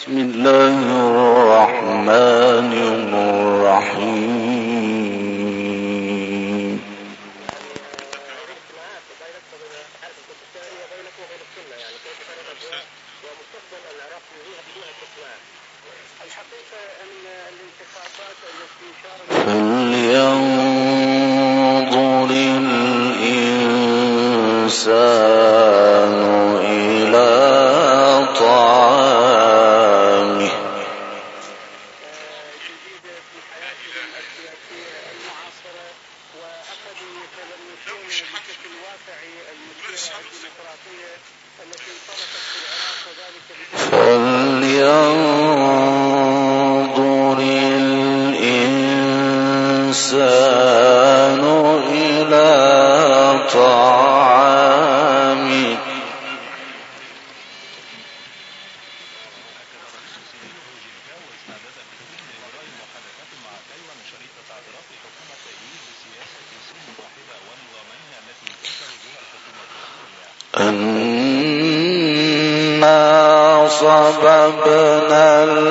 بسم الله الرحمن الرحيم. فلينظر الإنسان إلى طعامه فلينظر الإنسان إلى طعامه أنا صببنا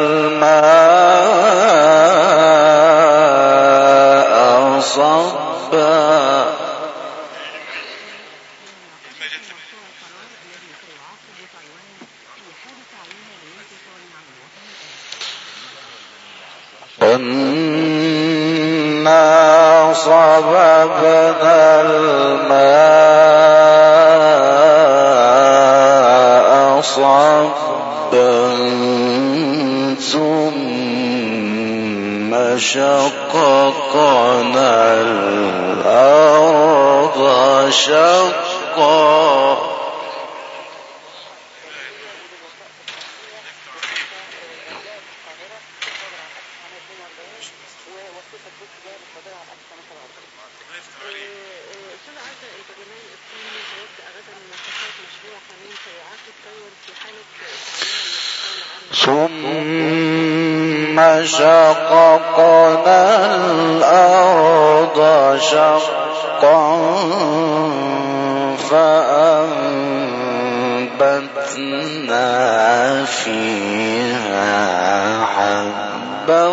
الماء صبا أنا صببنا الماء صبا ثم شققنا الأرض شقا ثم شققنا الأرض شقا فأنبتنا فيها حبا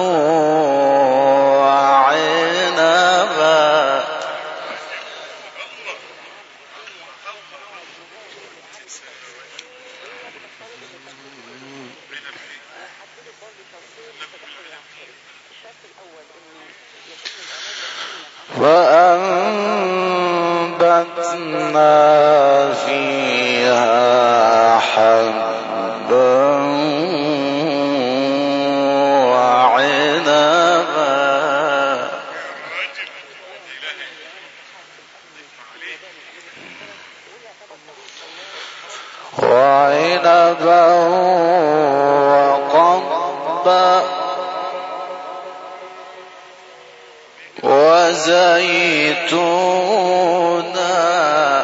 وعنبا وأنبتنا فيها حبا وعنبا وقضبا وزيتونا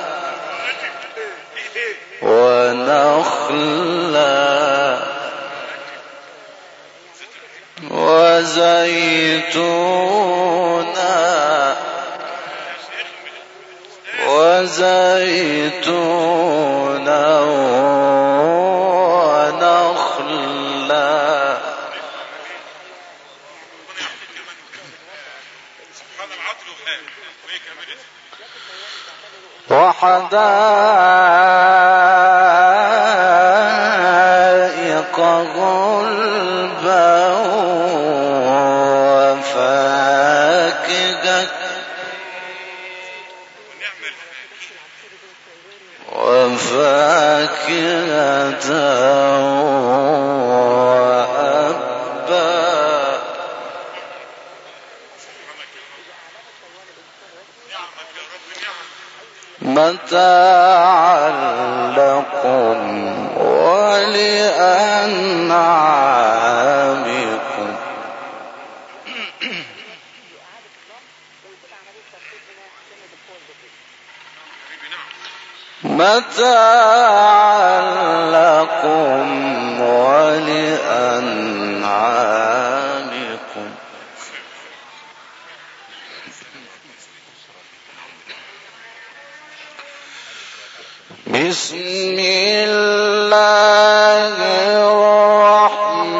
ونخلا ونخلا وحدائق غلبا وفاكهة وأبا متاعا لكم ولأنعامكم متاعا لكم ولأنعامكم بسم الله الرحمن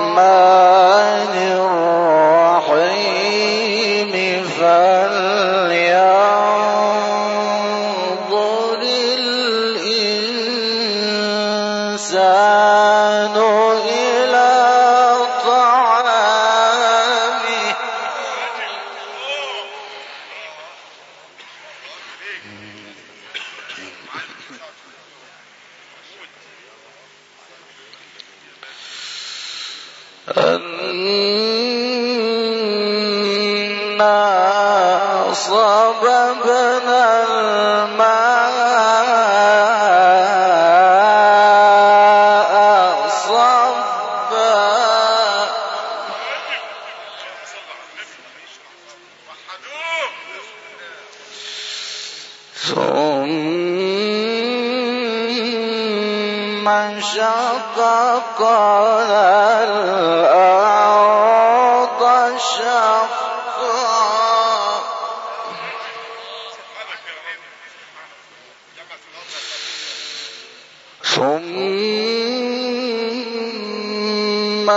أنا صببنا الماء صبا ثم شققنا الأرض شقا ثم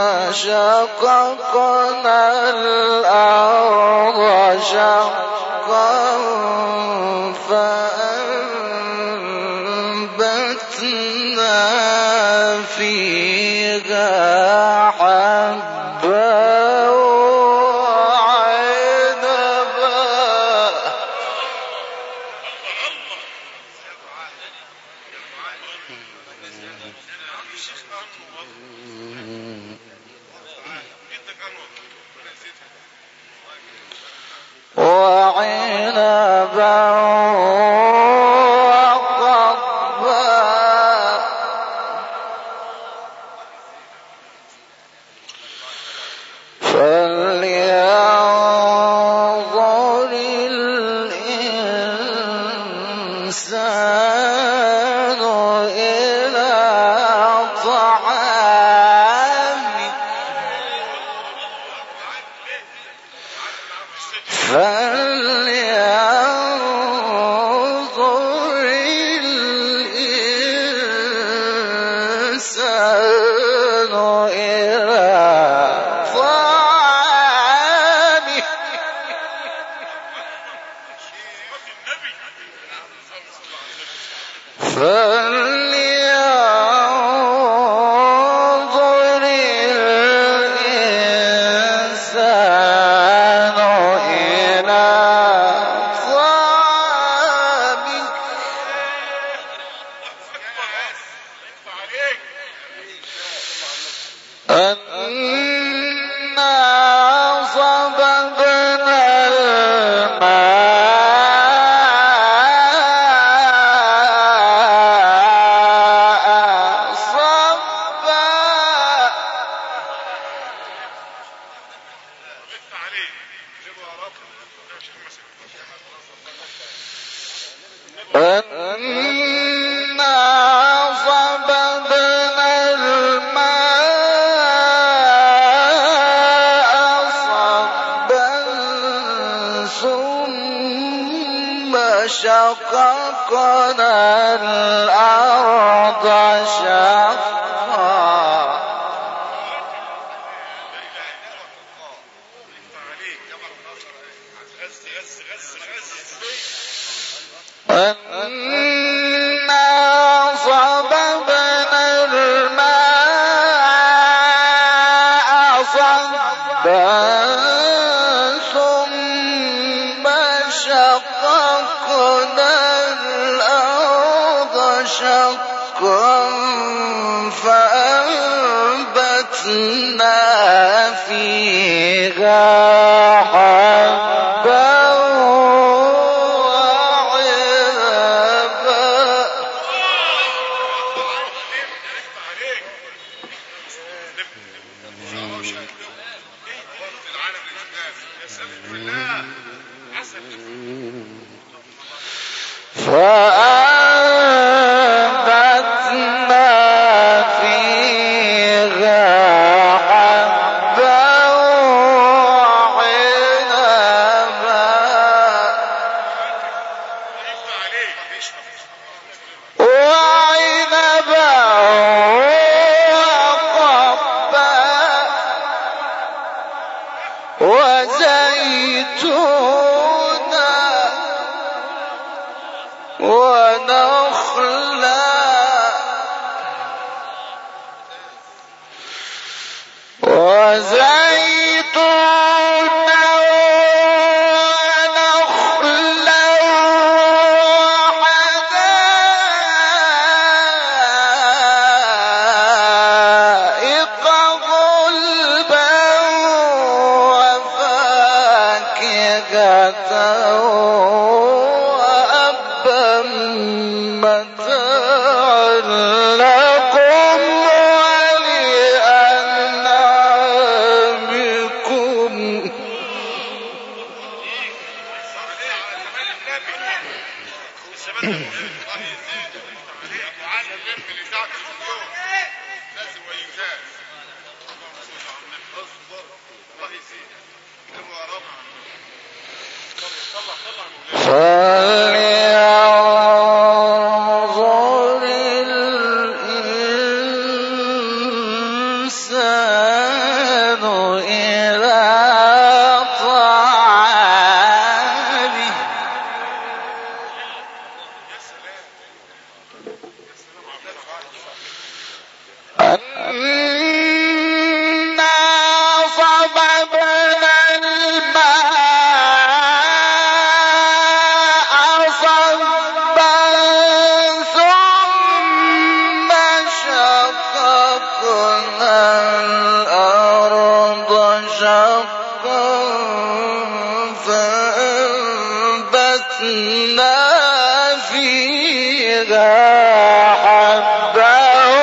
شققنا الأرض شقا فأنبتنا فيها حبا وعنبا وعنبا وقضبا فلينظر الإنسان إلى طعامه فلينظر الإنسان إلى طعامه فلينظر الإنسان إلى طعامه أنا صببنا الماء صبا أنا صببنا الماء صبا ثم شققنا الأرض شقا أنا صببنا الماء صبا ثم شققنا الأرض شقا فأنبتنا فيها حبا فأنبتنا فيها حبا وعنبا وعنبا وقضبا وزيتونا ونخلا وزيتونا ونخلا وحدائق غلبا وأبا متاعا لكم ولأنعامكم. فلينظر الإنسان إلى طعامه. أنا صببنا الماء صبا ثم شققنا الأرض شقا فأنبتنا فيها حبا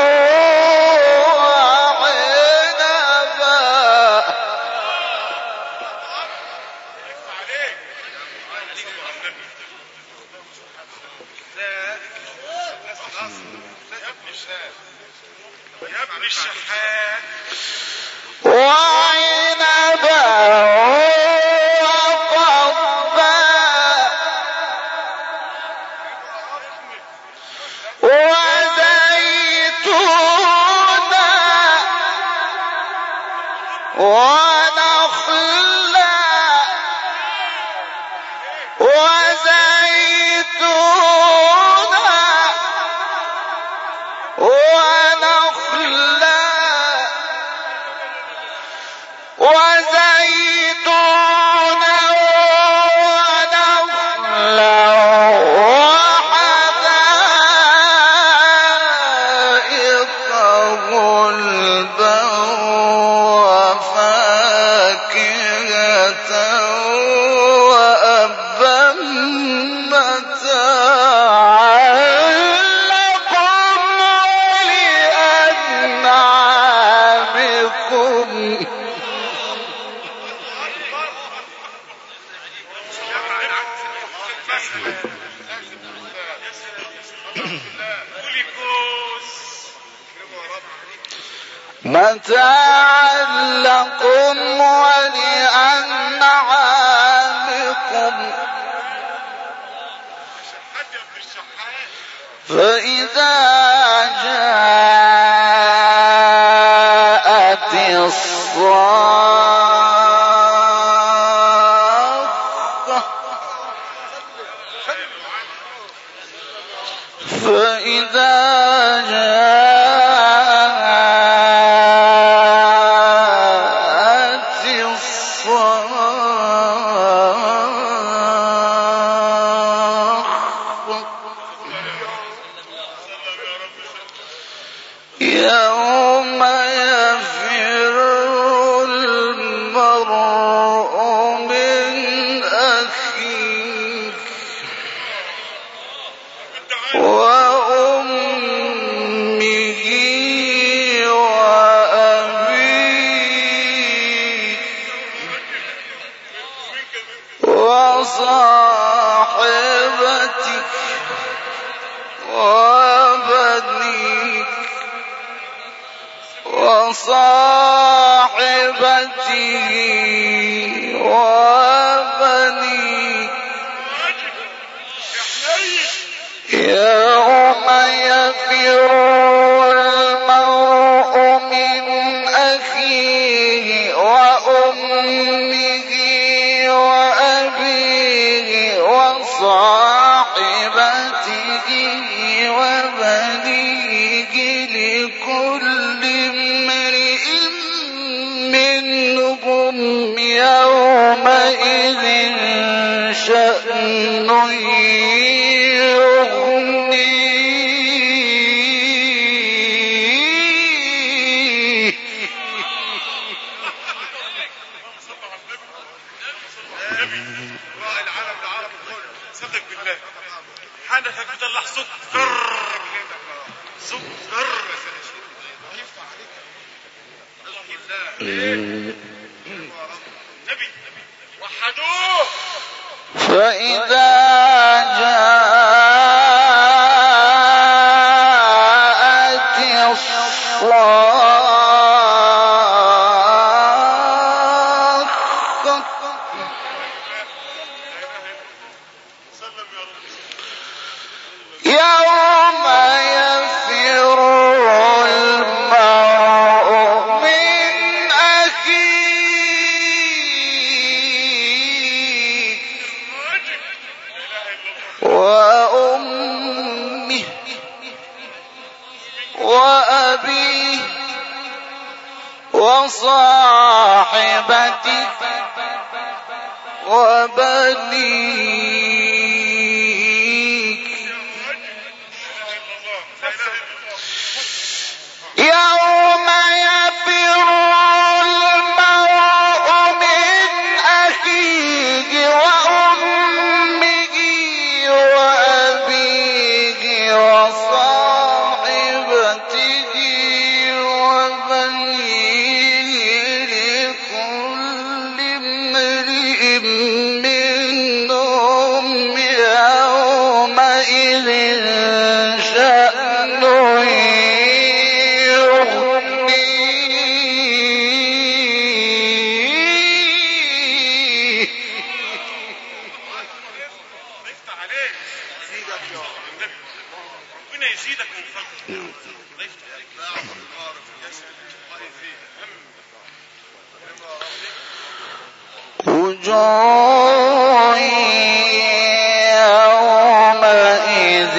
وعنبا وقضبا وزيتونا ونخلا وزيتونا ونخلا وزيتونا ونخلا وحدائق غلبا وفاكهة وأبا متاعا لكم ولأنعامكم. متاعا لكم ولأنعامكم. فإذا جاءت الصاخة فإذا جاءت الصاخة يوم يفر المرء من أخيه وأمه وأبيه وصاحبته وبنيه وصاحبته وبنيه يوم يفر المرء من أخيه وأمه وأبيه وصاحبته وبنيه لكل امرئ منهم استاذنك بالله، حنفك بيطلع صوت سكر. نبي وحدوه. فإذا جاءت الصاخة يوم يفر المرء من أخيه وأمه وأبيه وصاحبته وبنيه يوم يفر المرء من أخيه وأمه وأبيه وصاحبته وبنيه لكل امرئ منهم يومئذ شأن ربنا يزيدك من فضله. وجوه يومئذ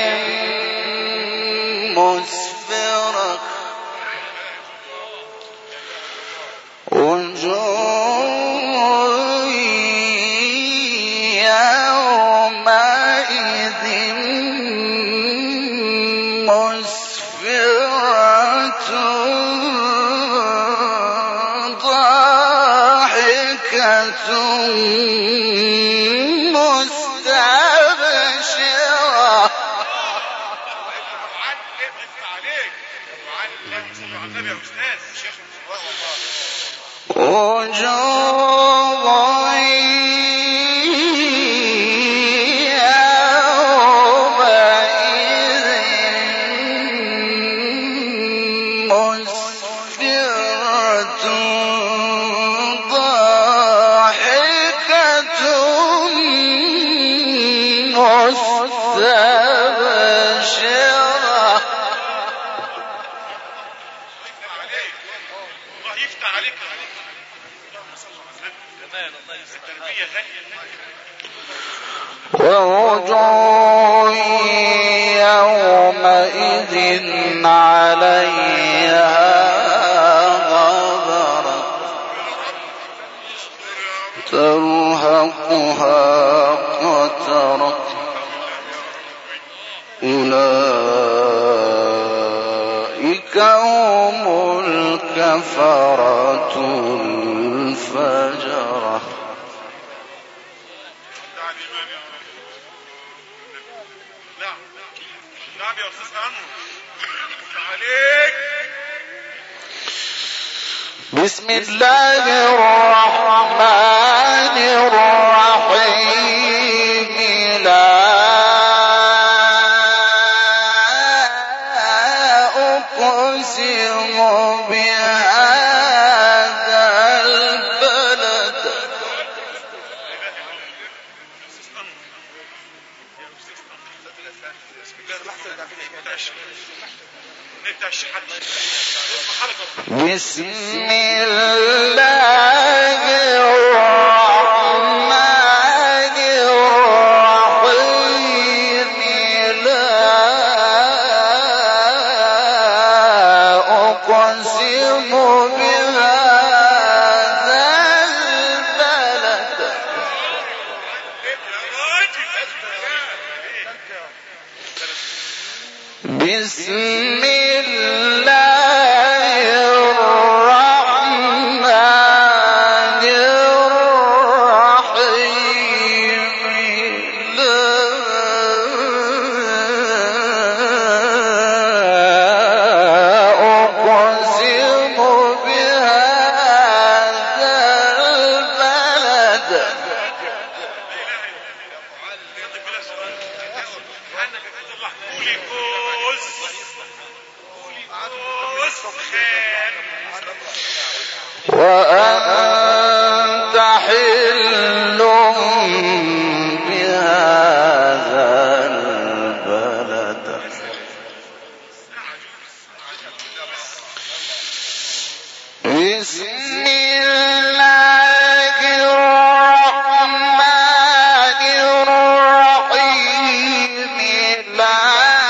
مسفرة وجوه يومئذ مسفرة ضاحكة مستبشرة وجوه يومئذ مسفرة ضاحكة مستبشرة الله يفتح عليك. التربية غالية. ووجوه يومئذ عليها غبرة ترهقها قترة أولئك هم الكفرة الفجرة. نعم يا أستاذ عنه عليك. بسم الله الرحمن الرحيم لا أقسم بهذا البلد بسم الله الرحمن الرحيم لا أقسم بهذا البلد بسم الله الرحمن وأنت حل بهذا البلد بسم الله الرحمن الرحيم لا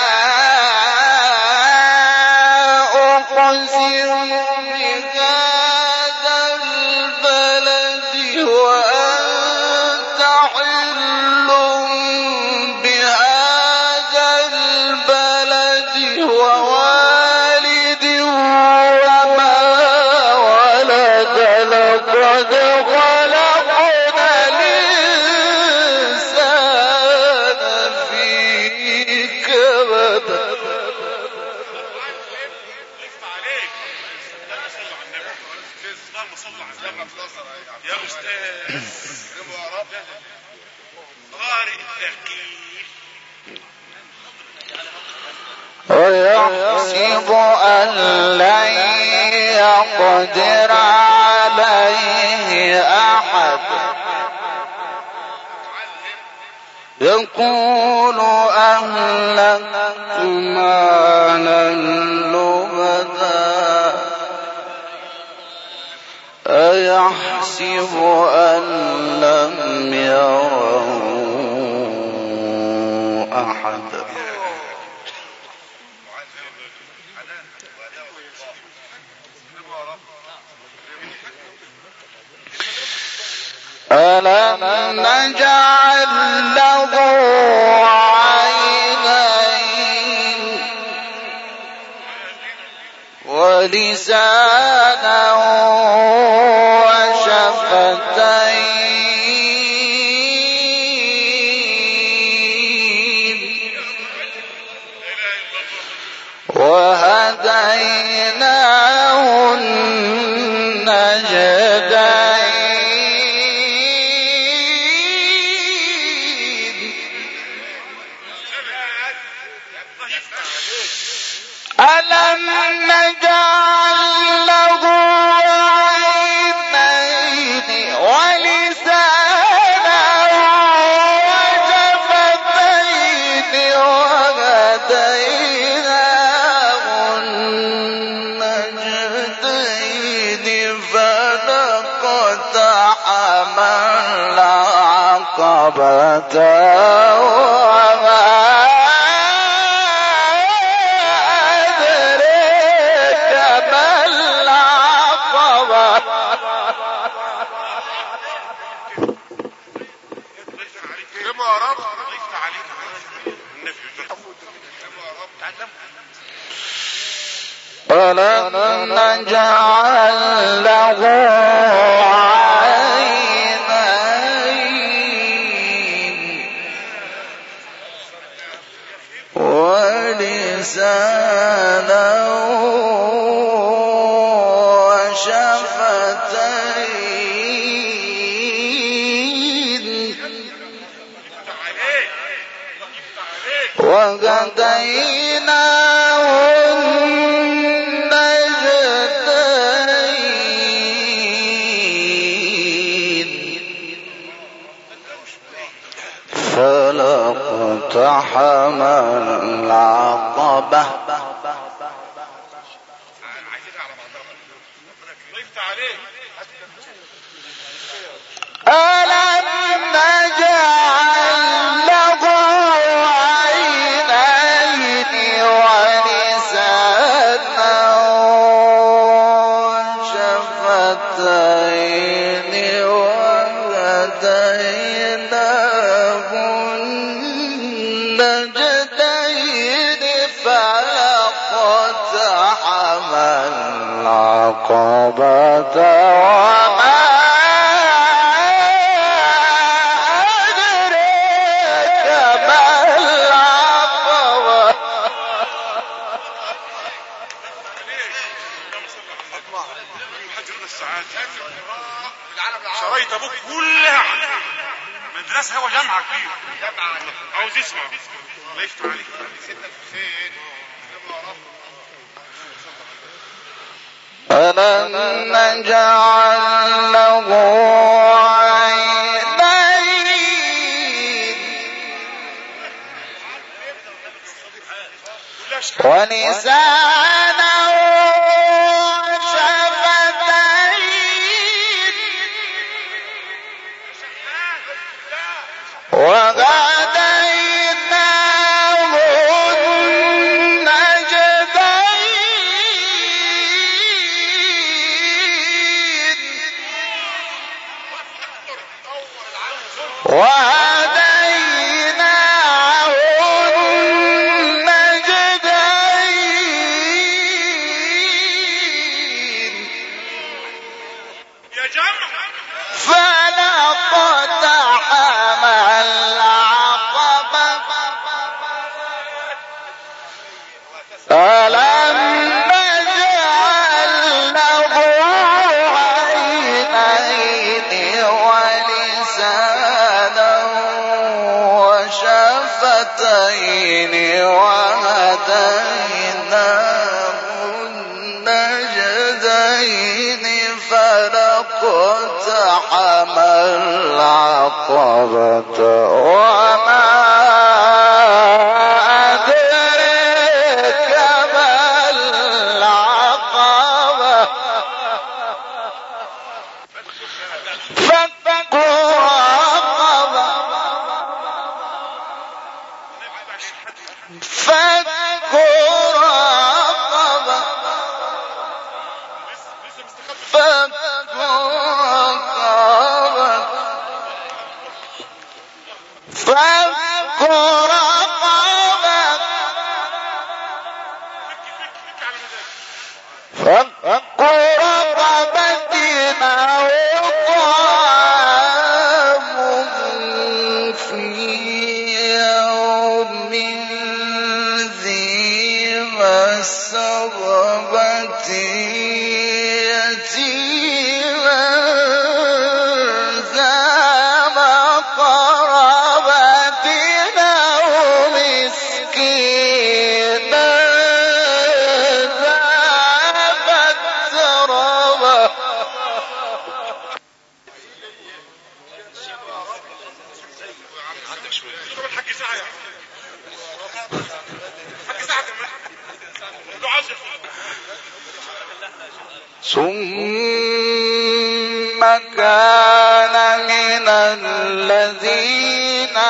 أقسم بهذا البلد وأنت حل بهذا البلد ووالد وما ولد لقد خلقنا الإنسان في كبد يا أستاذ قارئ التحقيق ويحسب أن لن يقدر عليه أحد يقول أهلكت مالا لبدا أيحسب أن لم يره أحد ألم نجعل له عينين ولسانا وشفتين وهديناه النجدين ألم نجعل له عينين ولسانا وشفتين وهديناه النجدين فلقتحم العقبة وما أدريك ما العقبة كما رب ضيفت عليك النبي ألم نجعل له عينين ولسانا وشفتين وهديناه النجدين فلاقتحم العقبة ضيفت عليك ألم نجعل له عينين ولسانا وشفتين وهديناه النجدين فلاقتحم العقبة وما أدريك ما العقبة شرايط ابوك كلها مدرسه وجامعه كبيره عاوز يسمع ضيفت عليك ألم نجعل له عينين ولسانا وشفتين وهديناه النجدين وهديناه النجدين يا جمع فلقتحم العقبة ألم نجعل له عينين ولسانا وشفتين وهديناه النجدين فلقتحم العقبة وما أدريك ما العقبة فك رقبة فك رقبة فك رقبة فك رقبة فك رقبة أو طعام في يوم ذي مسغبة يتيما ذا مقربة أو مسكينا ذا متربة طب الحاج ساعة يا الحاج ساعة كمان انتوا عايزين ثم كان من الذين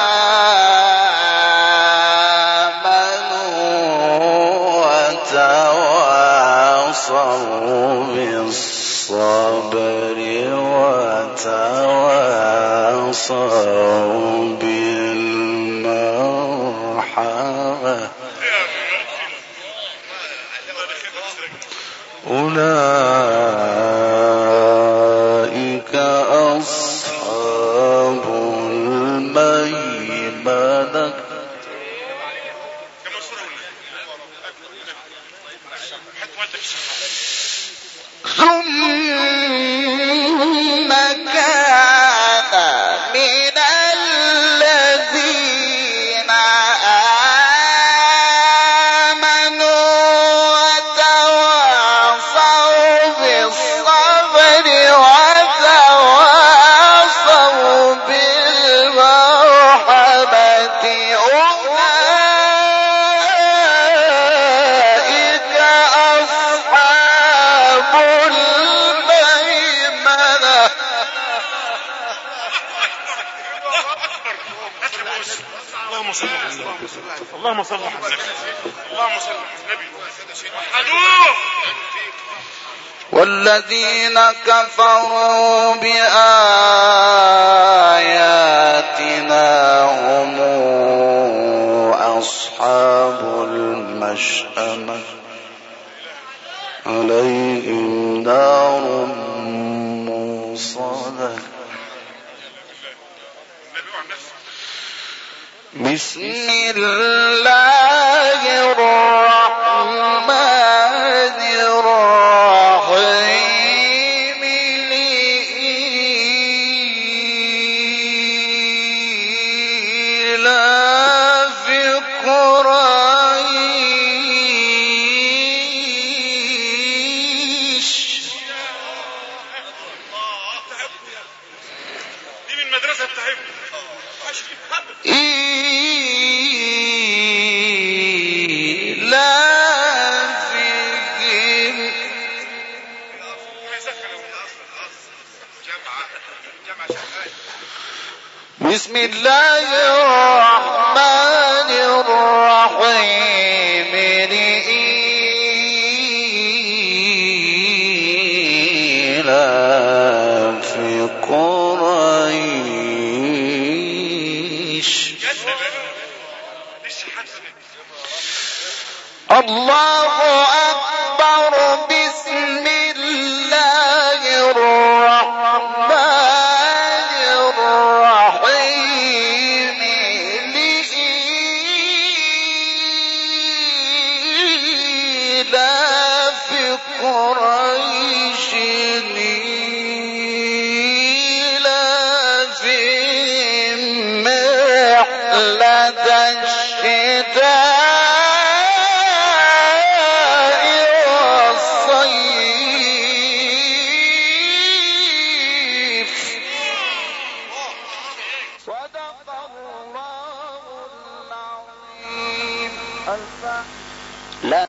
آمنوا وتواصوا بالصبر وتواصوا بالمرحمة أولئك أصحاب الميمنة كما سرعوا حتى والدك ثم كان من الذين آمنوا وتواصوا بالصبر وتواصوا بالمرحمة أولئك أصحاب الميمنة اللهم صل على النبي اللهم صل على النبي اللهم صل على النبي وحدوه والذين كفروا بآياتنا هم أصحاب المشأمة عليهم نار موصدة بسم الله الرحمن الرحيم لإيلاف قريش المدرسة بتاعتهم بسم الله الرحمن الرحيم لإيلاف قريش الله أكبر بسم الله الرحمن الرحيم لإيلاف قريش إيلافهم رحلة الشتاء صدق الله العظيم.